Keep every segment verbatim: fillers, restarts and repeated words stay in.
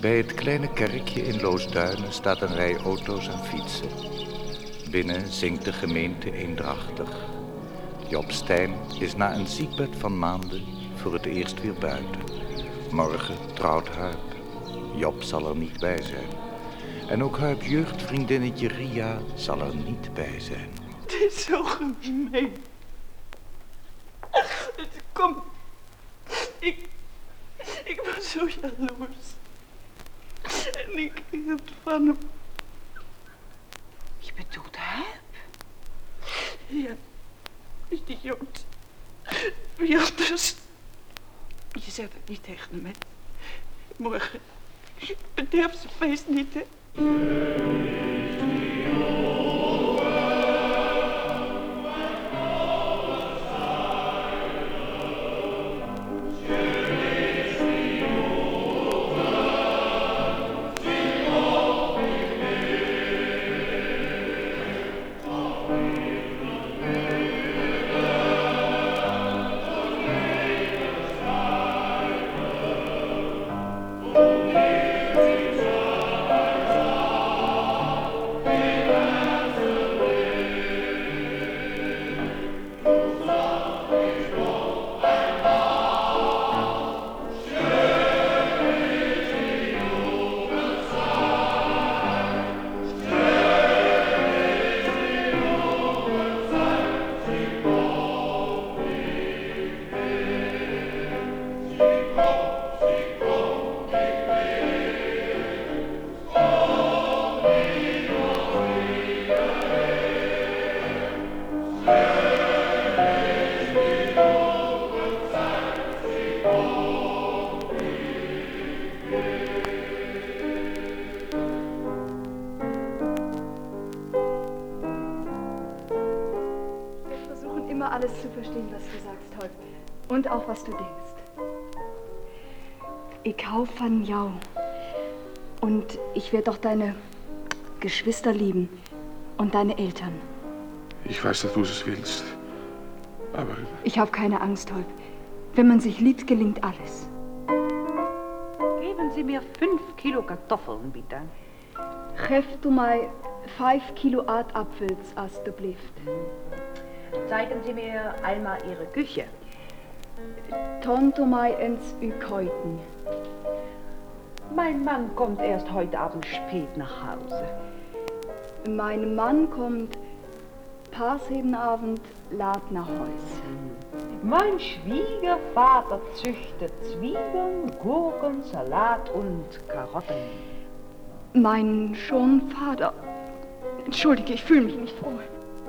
Bij het kleine kerkje in Loosduinen staat een rij auto's en fietsen. Binnen zingt de gemeente eendrachtig. Job Stijn is na een ziekbed van maanden voor het eerst weer buiten. Morgen trouwt Huip. Job zal er niet bij zijn. En ook Huip's jeugdvriendinnetje Ria zal er niet bij zijn. Het is zo gemeen. Kom, ik, ik was zo jaloers. En ik hield van hem. Je bedoelt Huip? Ja, die Jood. Wie anders? Je zegt het niet tegen me. Morgen bederft ze feest niet, hè? Alles zu verstehen, was du sagst, Holp. Und auch, was du denkst. Ich hau von jou. Und ich werde auch deine Geschwister lieben. Und deine Eltern. Ich weiß, dass du es willst. Aber... Ich habe keine Angst, Holp. Wenn man sich liebt, gelingt alles. Geben Sie mir fünf Kilo Kartoffeln, bitte. Geef du mij vijf Kilo aardappels, alstublieft. Zeigen Sie mir einmal Ihre Küche. Tonto mij ins Ukeuten. Mein Mann kommt erst heute Abend spät nach Hause. Mein Mann kommt pas jeden Abend laat nach Haus. Mein Schwiegervater züchtet Zwiebeln, Gurken, Salat und Karotten. Mein Schonvater... Entschuldige, ich fühle mich nicht froh.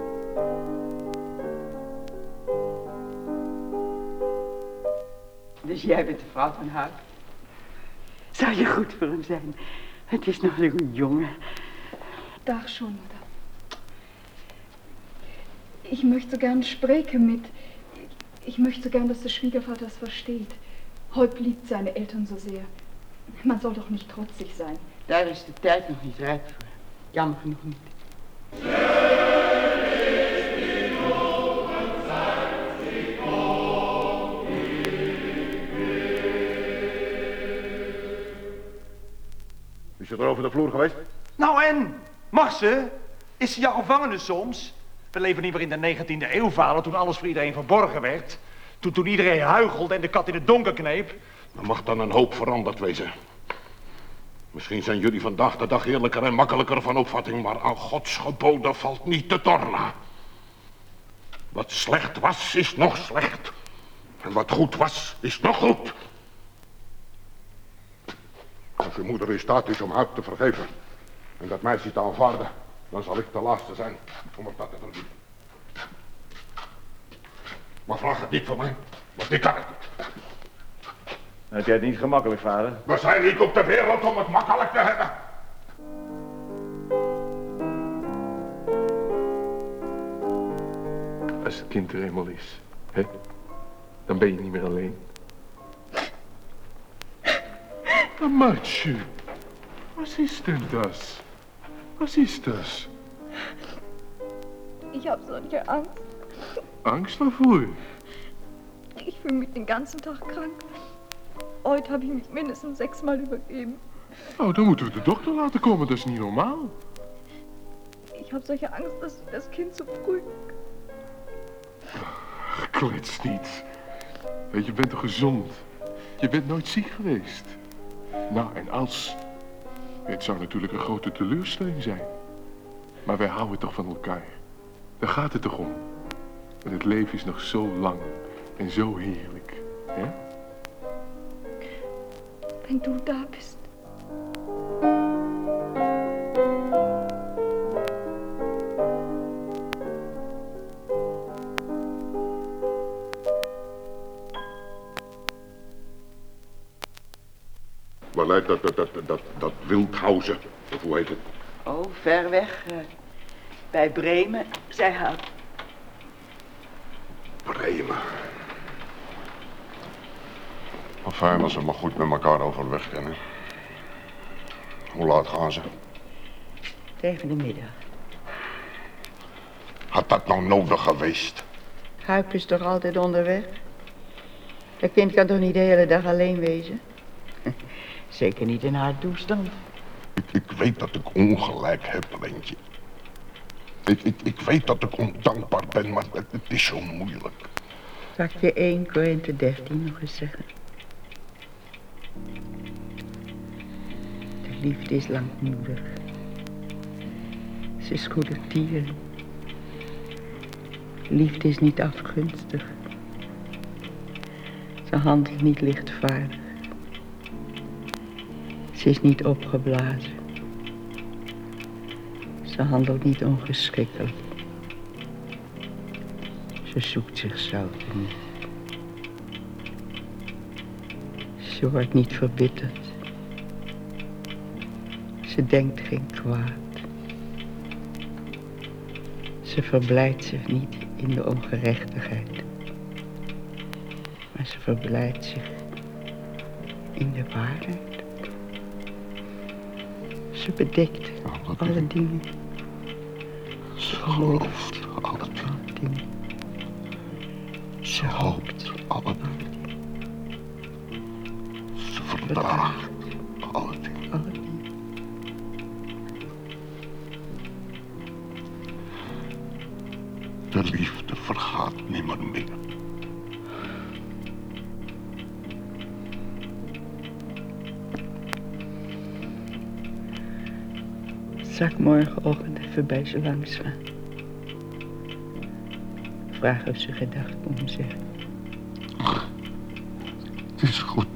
Dus jij bent de vrouw van Huip? Zou je goed voor hem zijn? Het is nog zo'n jongen. Dag schon, Mutter. Ich möchte so gern sprechen mit... Ich möchte so gern, dass der Schwiegervater es versteht. Holp liebt seine Eltern so sehr. Man soll doch nicht trotzig sein. Daar is de tijd nog niet rijp voor. Jammer genoeg niet. Is je er over de vloer geweest? Nou en? Mag ze? Is ze jouw gevangene soms? We leven niet meer in de negentiende eeuw, vader, toen alles voor iedereen verborgen werd. Toen, toen iedereen huichelde en de kat in het donker kneep. Er mag dan een hoop veranderd wezen. Misschien zijn jullie vandaag de dag eerlijker en makkelijker van opvatting, maar aan Gods geboden valt niet te tornen. Wat slecht was, is nog slecht. En wat goed was, is nog goed. Als je moeder in staat is om Huip te vergeven en dat meisje te aanvaarden, dan zal ik de laatste zijn om er dat te verbieden. Maar vraag het niet van mij, want ik kan het niet. Heb jij het niet gemakkelijk, vader? We zijn niet op de wereld om het makkelijk te hebben. Als het kind er eenmaal is, hè, dan ben je niet meer alleen. Amatje, was ist denn das? Was ist das? Ich habe solche Angst. Angst wovor? Ich fühle mich den ganzen Tag krank. Heute habe ich mich mindestens sechsmal übergeben. Oh, dan moeten we de dokter laten komen, dat is niet normaal. Ich habe solche Angst, dass Sie das Kind so früh... Klets niet. Je bent toch gezond? Je bent nooit ziek geweest. Nou, en als... Het zou natuurlijk een grote teleurstelling zijn. Maar wij houden toch van elkaar. Daar gaat het toch om. En het leven is nog zo lang en zo heerlijk. Ja? Wenn du da bist. Waar lijkt dat, dat, dat, dat, dat Wildhausen? Of hoe heet het? Oh, ver weg. Uh, bij Bremen, zei hij. Bremen. Wat fijn als ze maar goed met elkaar overweg kennen. Hoe laat gaan ze? Tegen de middag. Had dat nou nodig geweest? Huip is toch altijd onderweg? Dat kind kan toch niet de hele dag alleen wezen? Zeker niet in haar toestand. Ik, ik weet dat ik ongelijk heb, Leentje. Ik, ik, ik weet dat ik ondankbaar ben, maar het, het is zo moeilijk. Zal ik je één Korinthe dertien nog eens zeggen? De liefde is langmoedig. Ze is goedertieren. Liefde is niet afgunstig. Ze handelt niet lichtvaardig. Ze is niet opgeblazen. Ze handelt niet ongeschikkelijk. Ze zoekt zich zouten niet. Ze wordt niet verbitterd. Ze denkt geen kwaad. Ze verblijdt zich niet in de ongerechtigheid. Maar ze verblijdt zich in de waarheid. Ze bedekt alle dingen. Ze gelooft alle dingen. Ze hoopt alle dingen. Ze verdraagt alle dingen. Alle dingen. De liefde vergaat nimmer meer. Zal ik morgenochtend even bij ze langs gaan? Vraag of ze gedacht komen zeggen. Het is goed.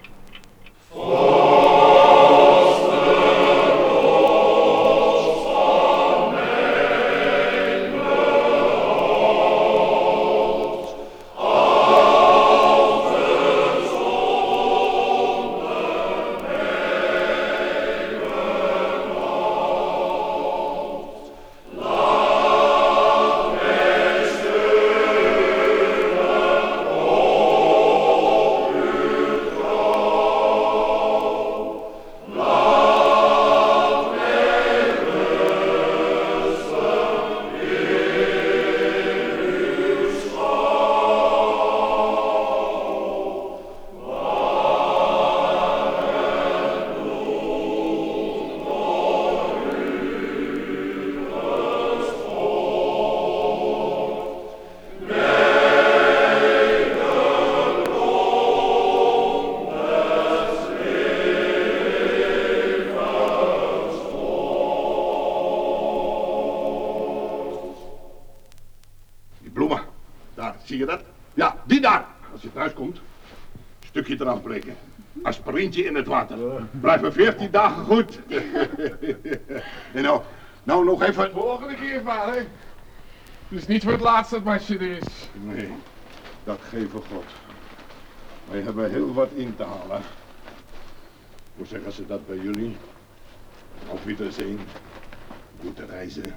Zie je dat? Ja, die daar. Als je thuis komt, stukje eraf breken. Aspirintje in het water. Blijven veertien dagen goed. En nou, nou nog even... Volgende keer, vader. Dus niet voor het laatst dat Masje er is. Nee, dat geven God. Wij hebben heel wat in te halen. Hoe zeggen ze dat bij jullie? Auf Wiedersehen. Goede reizen.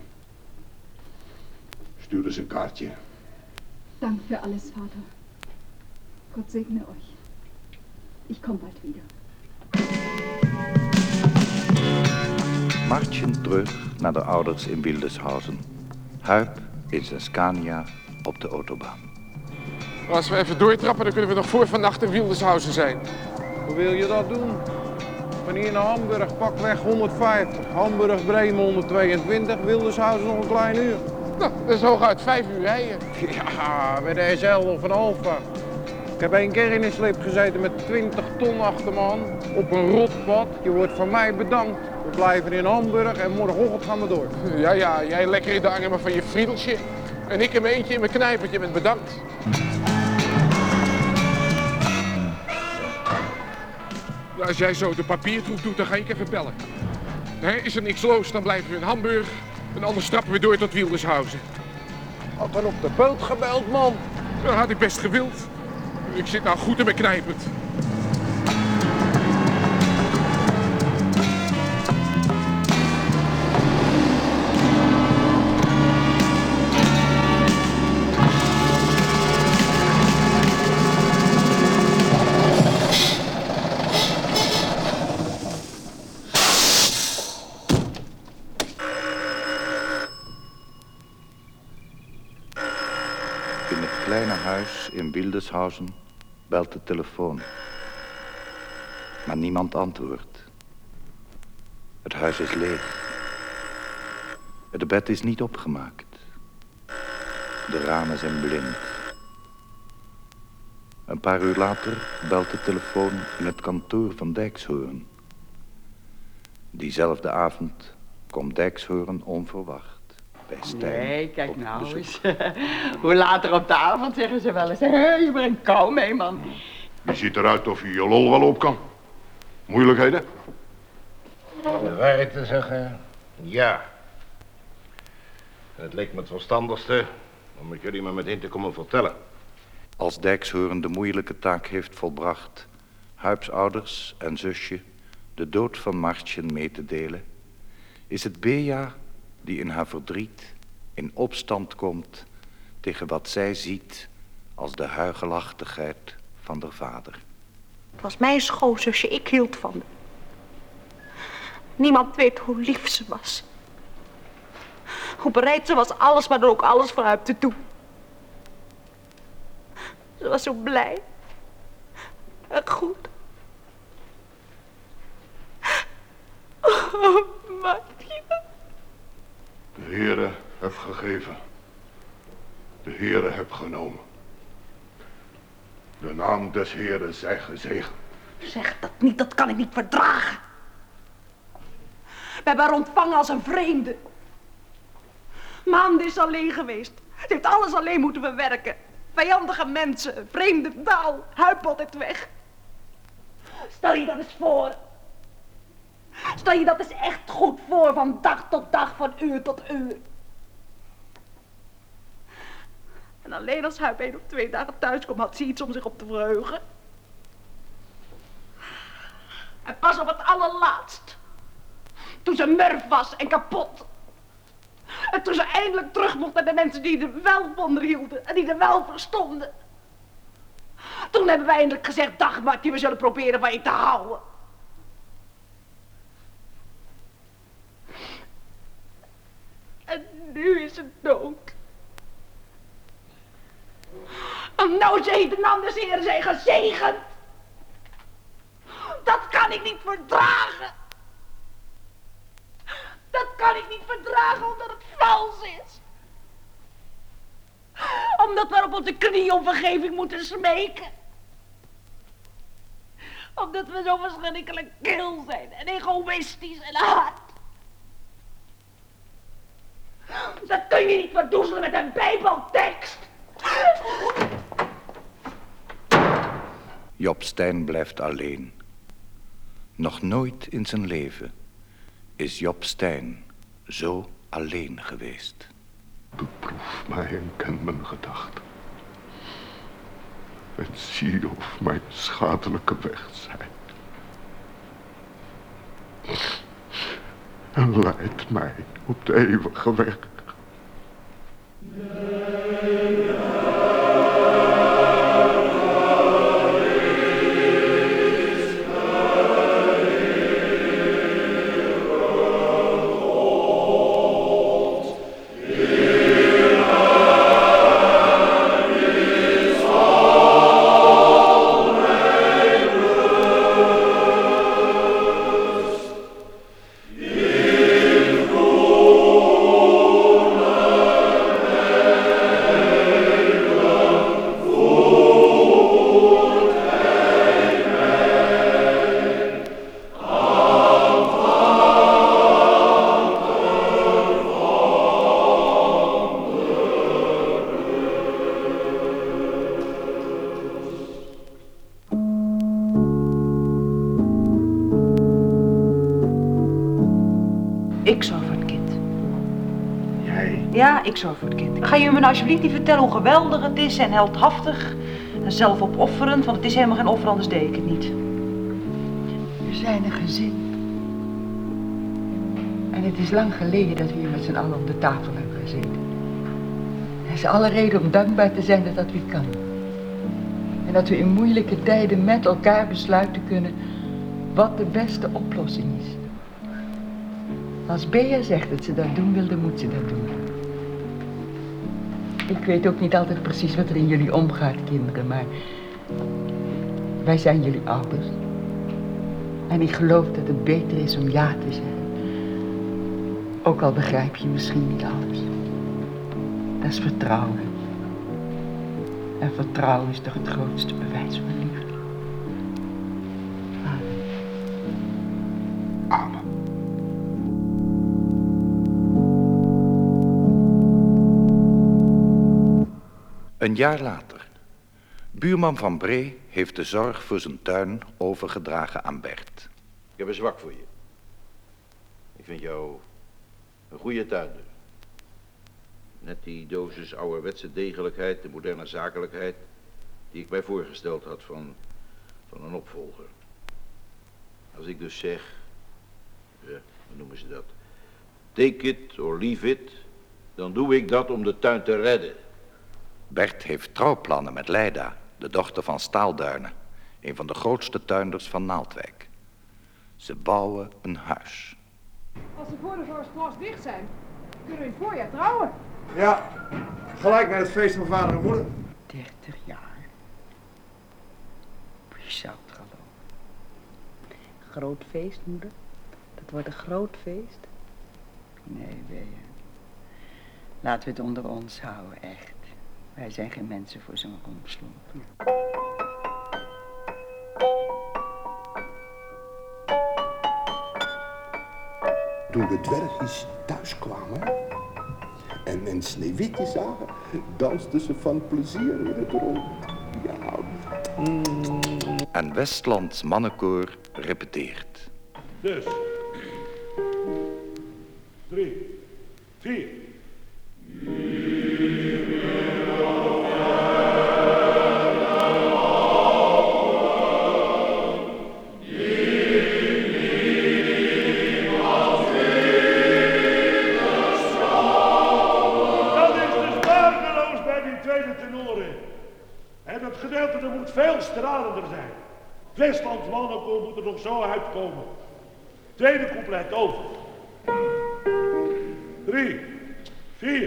Stuur eens een kaartje. Dank für alles, Vater. Gott segne euch. Ich komme bald wieder. Marchen terug naar de ouders in Wildeshausen. Huip in zijn Scania op de autobaan. Als we even doortrappen, dan kunnen we nog voor vannacht in Wildeshausen zijn. Hoe wil je dat doen? Van hier naar Hamburg pakweg honderdvijftig. Hamburg, Bremen honderdtweeëntwintig. Wildershuizen nog een klein uur. Nou, dat is hooguit vijf uur rijden. Ja, bij de S L of een Alfa. Ik heb één keer in een slip gezeten met twintig ton achter me aan. Op een rotpad. Je wordt van mij bedankt. We blijven in Hamburg en morgenochtend gaan we door. Ja, ja, jij lekker in de armen van je friedeltje. En ik in mijn eentje in mijn knijpertje met bedankt. Als jij zo de papiertroep doet, dan ga ik even bellen. He, is er niks los, dan blijven we in Hamburg. En anders trappen we door tot Wildershuizen. Had er op de boot gebeld, man. Dat had ik best gewild. Ik zit nou goed in mijn knijpert. In het kleine huis in Wildershuizen belt de telefoon. Maar niemand antwoordt. Het huis is leeg. Het bed is niet opgemaakt. De ramen zijn blind. Een paar uur later belt de telefoon in het kantoor van Dijkshoorn. Diezelfde avond komt Dijkshoorn onverwacht bij Stijn. Nee, kijk op nou bezoek. eens. Hoe later op de avond zeggen ze wel eens. Hé, je brengt kou mee, man. Je ziet eruit of je je lol wel op kan. Moeilijkheden? Om de waarheid te zeggen, ja. Het leek me het verstandigste om het jullie maar meteen te komen vertellen. Als Dijkshoorn de moeilijke taak heeft volbracht Huips ouders en zusje de dood van Martjen mee te delen, is het Bea die in haar verdriet in opstand komt tegen wat zij ziet als de huigelachtigheid van haar vader. Het was mijn schoonzusje, ik hield van haar. Niemand weet hoe lief ze was. Hoe bereid ze was alles, maar dan ook alles voor haar te doen. Ze was zo blij. En goed. Oh, Martje. De Heere heeft gegeven. De Heere heeft genomen. De naam des Heeren zij gezegend. Zeg dat niet, dat kan ik niet verdragen. We hebben haar ontvangen als een vreemde. Maanden is ze alleen geweest. Ze heeft alles alleen moeten bewerken. Vijandige mensen, vreemde taal, Huip altijd weg. Stel je dat eens voor. Stel je dat eens echt goed voor, van dag tot dag, van uur tot uur. En alleen als Huip één of twee dagen thuis komt, had ze iets om zich op te verheugen. En pas op het allerlaatst. Toen ze murf was en kapot. En toen ze eindelijk terug mocht naar de mensen die er wel van hielden en die er wel verstonden. Toen hebben we eindelijk gezegd, dag Martje, we zullen proberen van je te houden. En nu is ze dood. En nou zegt de naam des Heeren zijn gezegend. Dat kan ik niet verdragen. Dat kan ik niet verdragen omdat het vals is. Omdat we op onze knieën om vergeving moeten smeken. Omdat we zo verschrikkelijk kil zijn en egoïstisch en hard. Dat kun je niet verdoezelen met een bijbeltekst. Job Stijn blijft alleen. Nog nooit in zijn leven is Job Stijn zo alleen geweest. Beproef mij en ken mijn gedachten. En zie of mijn schadelijke weg zijn. En leid mij op de eeuwige weg. Ik zorg voor het kind. Jij? Ja, ik zorg voor het kind. Ga je me nou alsjeblieft niet vertellen hoe geweldig het is en heldhaftig en zelfopofferend, want het is helemaal geen offer, anders deed ik het niet. We zijn een gezin. En het is lang geleden dat we hier met z'n allen om de tafel hebben gezeten. Er is alle reden om dankbaar te zijn dat dat weer kan. En dat we in moeilijke tijden met elkaar besluiten kunnen wat de beste oplossing is. Als Bea zegt dat ze dat doen wil, dan moet ze dat doen. Ik weet ook niet altijd precies wat er in jullie omgaat, kinderen, maar wij zijn jullie ouders. En ik geloof dat het beter is om ja te zeggen. Ook al begrijp je misschien niet alles. Dat is vertrouwen. En vertrouwen is toch het grootste bewijs van liefde. Amen. Amen. Een jaar later. Buurman Van Bree heeft de zorg voor zijn tuin overgedragen aan Bert. Ik heb een zwak voor je. Ik vind jou een goede tuinder. Net die dosis ouderwetse degelijkheid, de moderne zakelijkheid, die ik mij voorgesteld had van, van een opvolger. Als ik dus zeg, ja, hoe noemen ze dat? Take it or leave it, dan doe ik dat om de tuin te redden. Bert heeft trouwplannen met Leida, de dochter van Staalduinen, een van de grootste tuinders van Naaldwijk. Ze bouwen een huis. Als de voordevoorsplas dicht zijn, kunnen we in het voorjaar trouwen. Ja, gelijk naar het feest van vader en moeder. dertig jaar. Je zou het geloven. Groot feest, moeder. Dat wordt een groot feest. Nee, Bea. Laten we het onder ons houden, echt. Wij zijn geen mensen voor zo'n rompslomp. Toen de dwergjes thuis kwamen en, en Sneeuwwitje zagen, dansten ze van plezier in het rond. Ja. Mm. En Westlands mannenkoor repeteert. Dus. Drie. Vier. En het gedeelte moet veel stralender zijn. Westlands mannenkoor moet er nog zo uitkomen. Tweede couplet over. Drie, vier.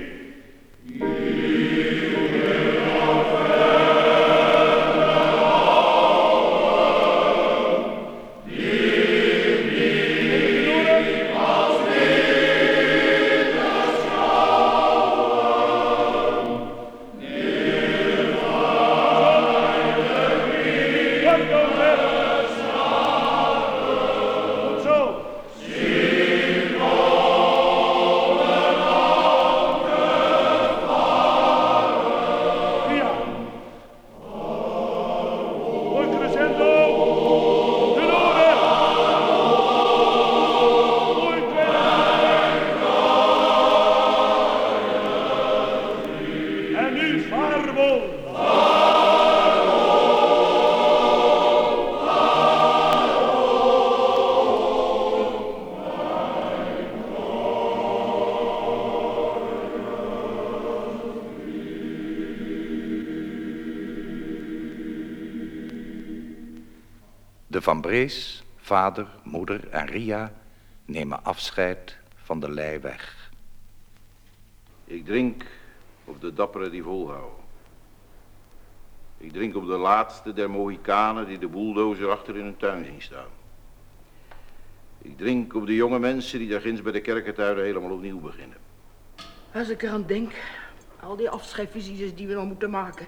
De Van Brees, vader, moeder en Ria nemen afscheid van de Leiweg. Ik drink op de dapperen die volhouden. Ik drink op de laatste der Mohikanen die de bulldozer achter in hun tuin zien staan. Ik drink op de jonge mensen die daar ginds bij de kerkentuinen helemaal opnieuw beginnen. Als ik eraan denk, al die afscheidsvisites die we nog moeten maken.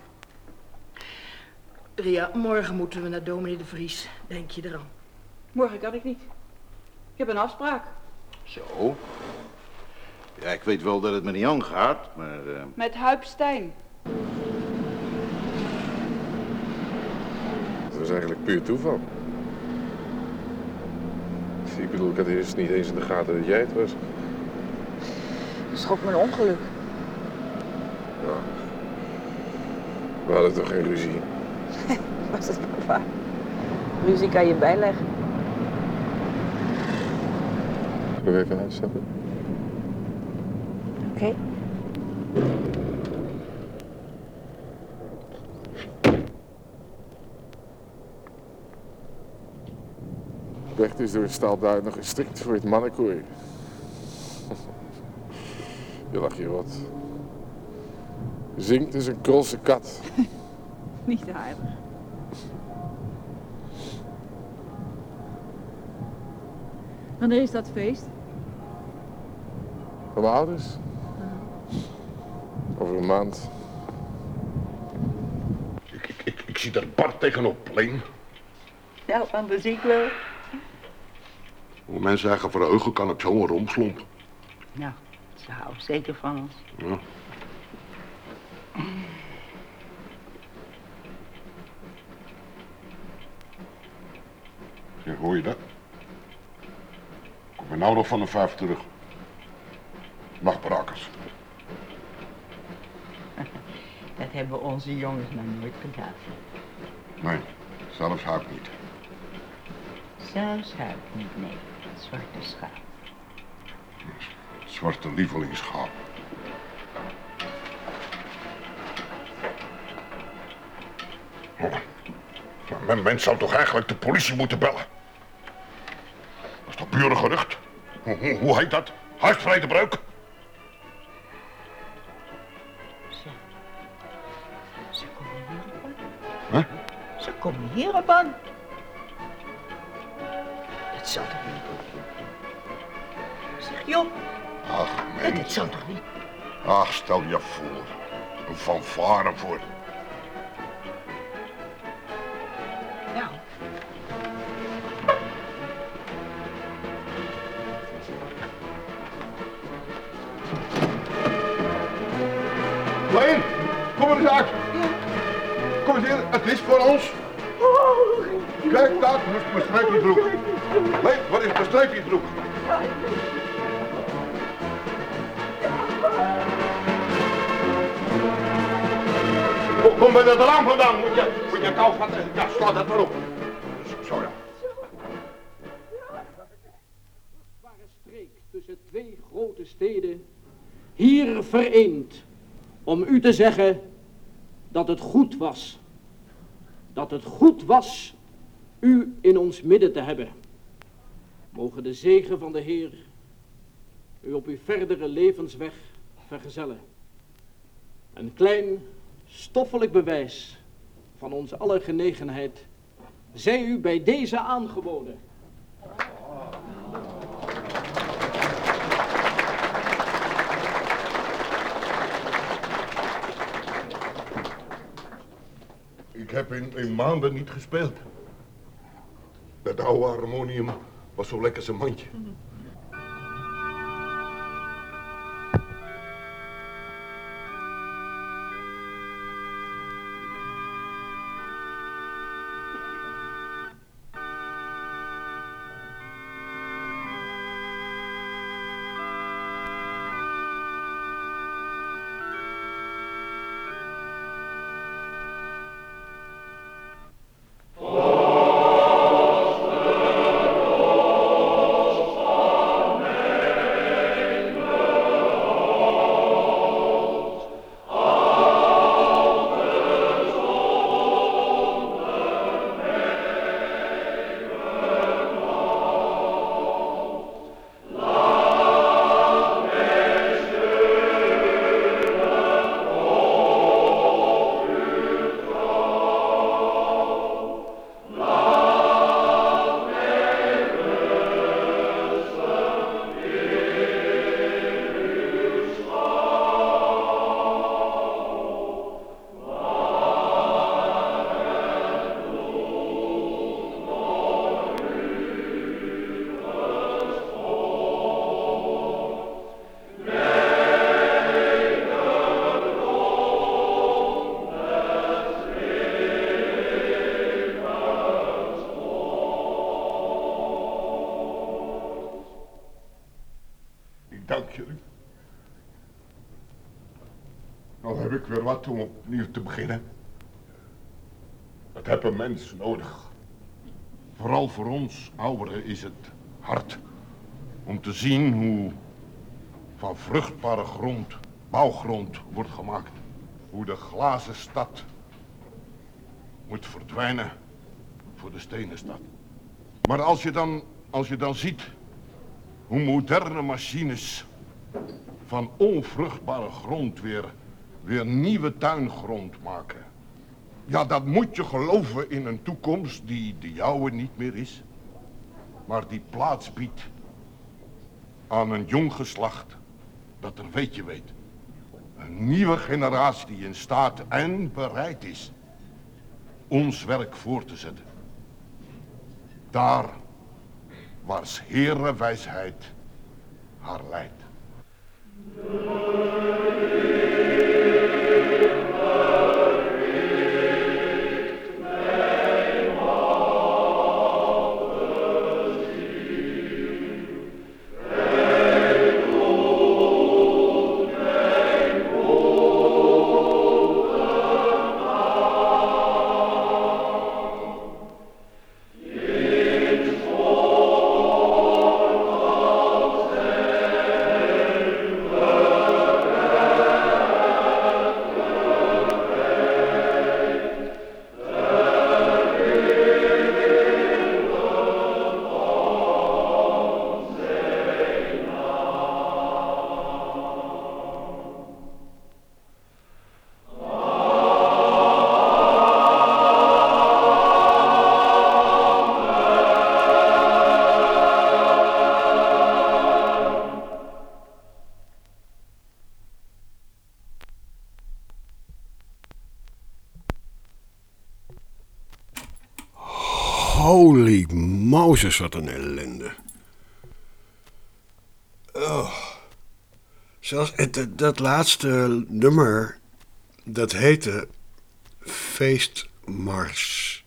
Ria, morgen moeten we naar dominee de Vries. Denk je eraan? Morgen kan ik niet. Ik heb een afspraak. Zo. Ja, ik weet wel dat het me niet aangaat, maar... Uh... Met Huip Stijn. Dat was eigenlijk puur toeval. Ik bedoel, ik had eerst niet eens in de gaten dat jij het was. Schok me een ongeluk. Ja. We hadden toch geen ruzie? Was het wel waar? Ruzie kan je bijleggen. Zullen we even uitstappen? Oké. Okay. De weg is door het staalduin nog gestrikt voor het mannenkooi. Je lacht je rot. Zingt is een krolse kat. Niet aardig. Wanneer is dat feest? Van mijn ouders? Over een maand. Ik, ik, ik, ik zie daar Bart tegenop, Leen. Ja, van de ziek wel. Hoe mensen zeggen verheugen kan ik zo een romslomp. Nou, ze houden zeker van ons. Ja. Ja, hoor je dat? Kom er nou nog van de vijf terug. Nachtbrakers. Dat hebben onze jongens nog nooit gedaan. Nee, zelfs Huip niet. Zelfs Huip niet, nee. Zwarte schaap. Zwarte lievelingsschaap. Oh. Men, men zou toch eigenlijk de politie moeten bellen? Dat is toch puur een gerucht? Hoe, hoe, hoe heet dat? Huisvredebreuk? Ze, ze komen hierop aan. Huh? Ze komen hierop aan. Dat zal toch niet? Zeg Job. Ach, Nee, mens. dat zal toch niet? Ach, stel je voor. Een fanfare voor. Nou. Leen, kom er eens uit. Kom eens in, het is voor ons. Kijk, daar is mijn streepjesbroek. Leen, wat is mijn streepjesbroek? Kom, kom bij dat raam vandaan, moet je, moet je kou vatten. Ja, slaat dat maar op. Zo ja. Streek tussen twee grote steden, hier vereend om u te zeggen dat het goed was. Dat het goed was u in ons midden te hebben. Mogen de zegen van de Heer u op uw verdere levensweg vergezellen. Een klein stoffelijk bewijs van onze aller genegenheid zij u bij deze aangeboden. Ik heb in, in maanden niet gespeeld. Dat oude harmonium was zo lekker zijn mandje. Nou heb ik weer wat om opnieuw te beginnen. Dat heb een mens nodig. Vooral voor ons ouderen is het hard om te zien hoe van vruchtbare grond bouwgrond wordt gemaakt. Hoe de glazen stad moet verdwijnen voor de stenen stad. Maar als je dan, als je dan ziet hoe moderne machines van onvruchtbare grond weer, weer nieuwe tuingrond maken. Ja, dat moet je geloven in een toekomst die de jouwe niet meer is. Maar die plaats biedt aan een jong geslacht dat een weetje weet. Een nieuwe generatie die in staat en bereid is ons werk voor te zetten. Daar waar 's Heere wijsheid haar leidt. Holy Moses, wat een ellende. Oh. Zelfs het, dat laatste nummer, dat heette Feestmars.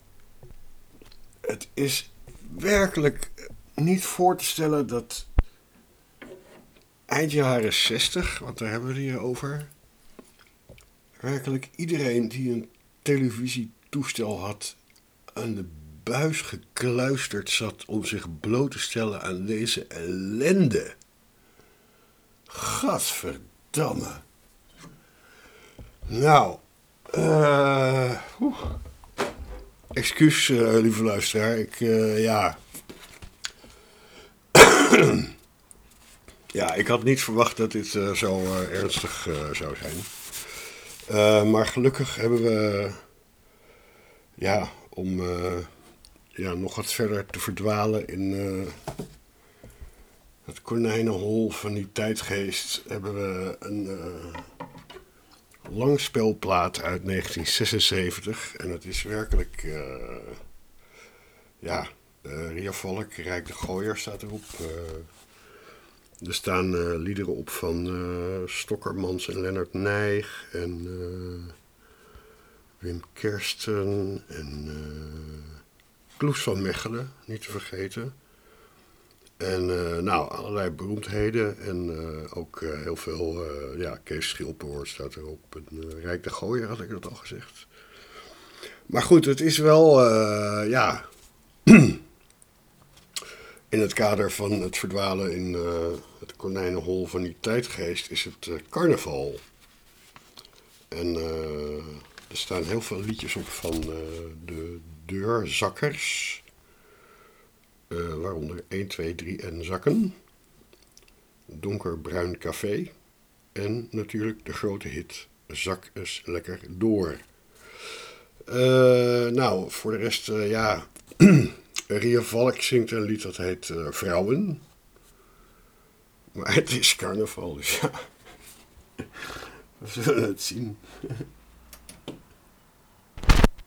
Het is werkelijk niet voor te stellen dat eind jaren zestig, want daar hebben we het hier over, werkelijk iedereen die een televisietoestel had aan de buis gekluisterd zat om zich bloot te stellen aan deze ellende. Gadverdamme. Nou, uh, excuus, uh, lieve luisteraar. Ik, uh, ja. ja, ik had niet verwacht dat dit uh, zo uh, ernstig uh, zou zijn. Uh, maar gelukkig hebben we, ja, om uh, ja, nog wat verder te verdwalen in uh, het konijnenhol van die tijdgeest, hebben we een uh, langspeelplaat uit negentien zesenzeventig. En het is werkelijk, uh, ja, uh, Ria Valk, Rijk de Gooier staat erop. Uh, er staan uh, liederen op van uh, Stokkermans en Lennart Nijg en uh, Wim Kersten en uh, Kloes van Mechelen, niet te vergeten. En uh, nou, allerlei beroemdheden en uh, ook uh, heel veel, uh, ja, Kees Schilpehoort staat erop. En, uh, Rijk de Gooier, had ik dat al gezegd. Maar goed, het is wel, uh, ja, in het kader van het verdwalen in uh, het konijnenhol van die tijdgeest is het uh, carnaval. En uh, er staan heel veel liedjes op van uh, de Deurzakkers. Uh, waaronder één, twee, drie en Zakken. Donkerbruin Café. En natuurlijk de grote hit Zak eens lekker door. Uh, nou, voor de rest, uh, ja... Ria Valk zingt een lied dat heet uh, Vrouwen. Maar het is carnaval, dus ja. We zullen het zien.